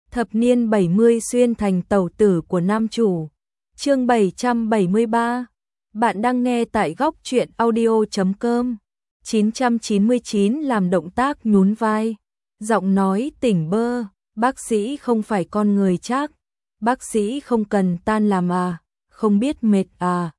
Thập niên 70 xuyên thành tẩu tử của nam chủ. Chương 773. Bạn đang nghe tại góc truyện audio.com. 999 làm động tác nhún vai. Giọng nói tỉnh bơ. Bác sĩ không phải con người chắc. Bác sĩ không cần tan làm à. Không biết mệt à.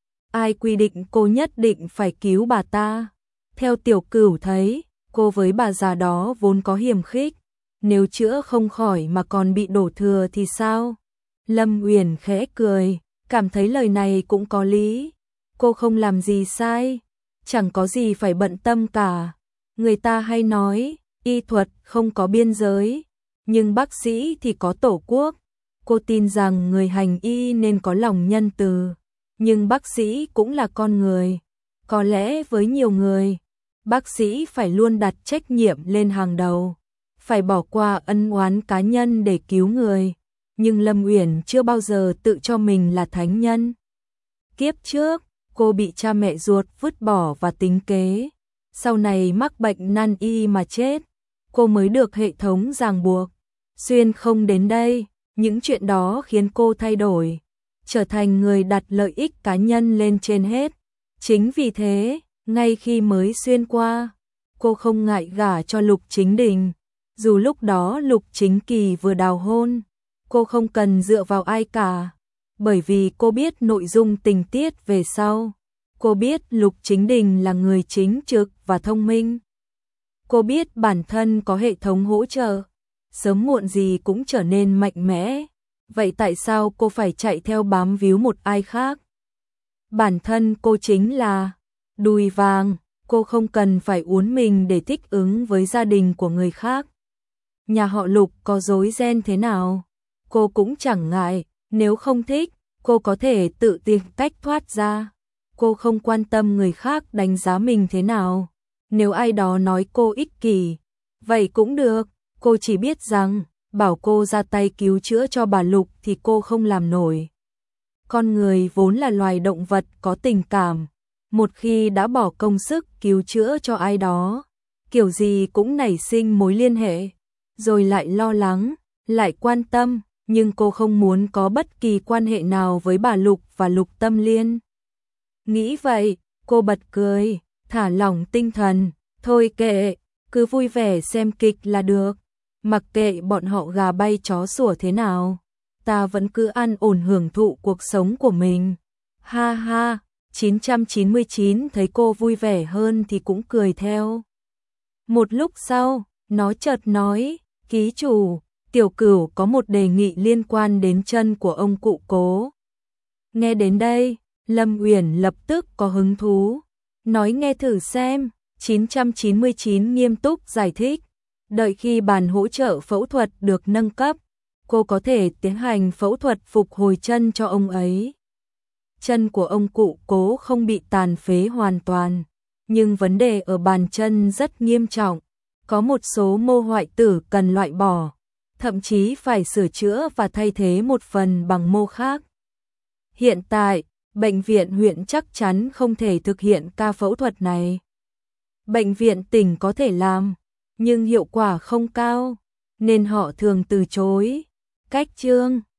Ai quy định cô nhất định phải cứu bà ta. Theo Tiểu Cửu thấy, cô với bà già đó vốn có hiềm khích. Nếu chữa không khỏi mà còn bị đổ thừa thì sao? Lâm Uyển khẽ cười, cảm thấy lời này cũng có lý. Cô không làm gì sai, chẳng có gì phải bận tâm cả. Người ta hay nói, y thuật không có biên giới, nhưng bác sĩ thì có tổ quốc. Cô tin rằng người hành y nên có lòng nhân từ, nhưng bác sĩ cũng là con người. Có lẽ với nhiều người, bác sĩ phải luôn đặt trách nhiệm lên hàng đầu, phải bỏ qua ân oán cá nhân để cứu người. Nhưng Lâm Uyển chưa bao giờ tự cho mình là thánh nhân. Kiếp trước, cô bị cha mẹ ruột vứt bỏ và tính kế. Sau này mắc bệnh nan y mà chết, cô mới được hệ thống ràng buộc. Xuyên không đến đây, những chuyện đó khiến cô thay đổi, trở thành người đặt lợi ích cá nhân lên trên hết. Chính vì thế, ngay khi mới xuyên qua, cô không ngại gả cho Lục Chính Đình. Dù lúc đó Lục Chính Kỳ vừa đào hôn, cô không cần dựa vào ai cả, bởi vì cô biết nội dung tình tiết về sau. Cô biết Lục Chính Đình là người chính trực và thông minh. Cô biết bản thân có hệ thống hỗ trợ, sớm muộn gì cũng trở nên mạnh mẽ. Vậy tại sao cô phải chạy theo bám víu một ai khác? Bản thân cô chính là đùi vàng, cô không cần phải uốn mình để thích ứng với gia đình của người khác. Nhà họ Lục có rối ren thế nào, cô cũng chẳng ngại. Nếu không thích, cô có thể tự tìm cách thoát ra. Cô không quan tâm người khác đánh giá mình thế nào. Nếu ai đó nói cô ích kỷ, vậy cũng được. Cô chỉ biết rằng, bảo cô ra tay cứu chữa cho bà Lục thì cô không làm nổi. Con người vốn là loài động vật có tình cảm. Một khi đã bỏ công sức cứu chữa cho ai đó, kiểu gì cũng nảy sinh mối liên hệ, rồi lại lo lắng, lại quan tâm. Nhưng cô không muốn có bất kỳ quan hệ nào với bà Lục và Lục Tâm Liên. Nghĩ vậy, cô bật cười, thả lỏng tinh thần. Thôi kệ, cứ vui vẻ xem kịch là được. Mặc kệ bọn họ gà bay chó sủa thế nào, ta vẫn cứ an ổn hưởng thụ cuộc sống của mình. Ha ha, 999 thấy cô vui vẻ hơn thì cũng cười theo. Một lúc sau, nó chợt nói, ký chủ, Tiểu Cửu có một đề nghị liên quan đến chân của ông cụ Cố. Nghe đến đây, Lâm Uyển lập tức có hứng thú. Nói nghe thử xem. 999 nghiêm túc giải thích. Đợi khi bàn hỗ trợ phẫu thuật được nâng cấp, cô có thể tiến hành phẫu thuật phục hồi chân cho ông ấy. Chân của ông cụ Cố không bị tàn phế hoàn toàn, nhưng vấn đề ở bàn chân rất nghiêm trọng. Có một số mô hoại tử cần loại bỏ, thậm chí phải sửa chữa và thay thế một phần bằng mô khác. Hiện tại, bệnh viện huyện chắc chắn không thể thực hiện ca phẫu thuật này. Bệnh viện tỉnh có thể làm, nhưng hiệu quả không cao, nên họ thường từ chối. Cách chương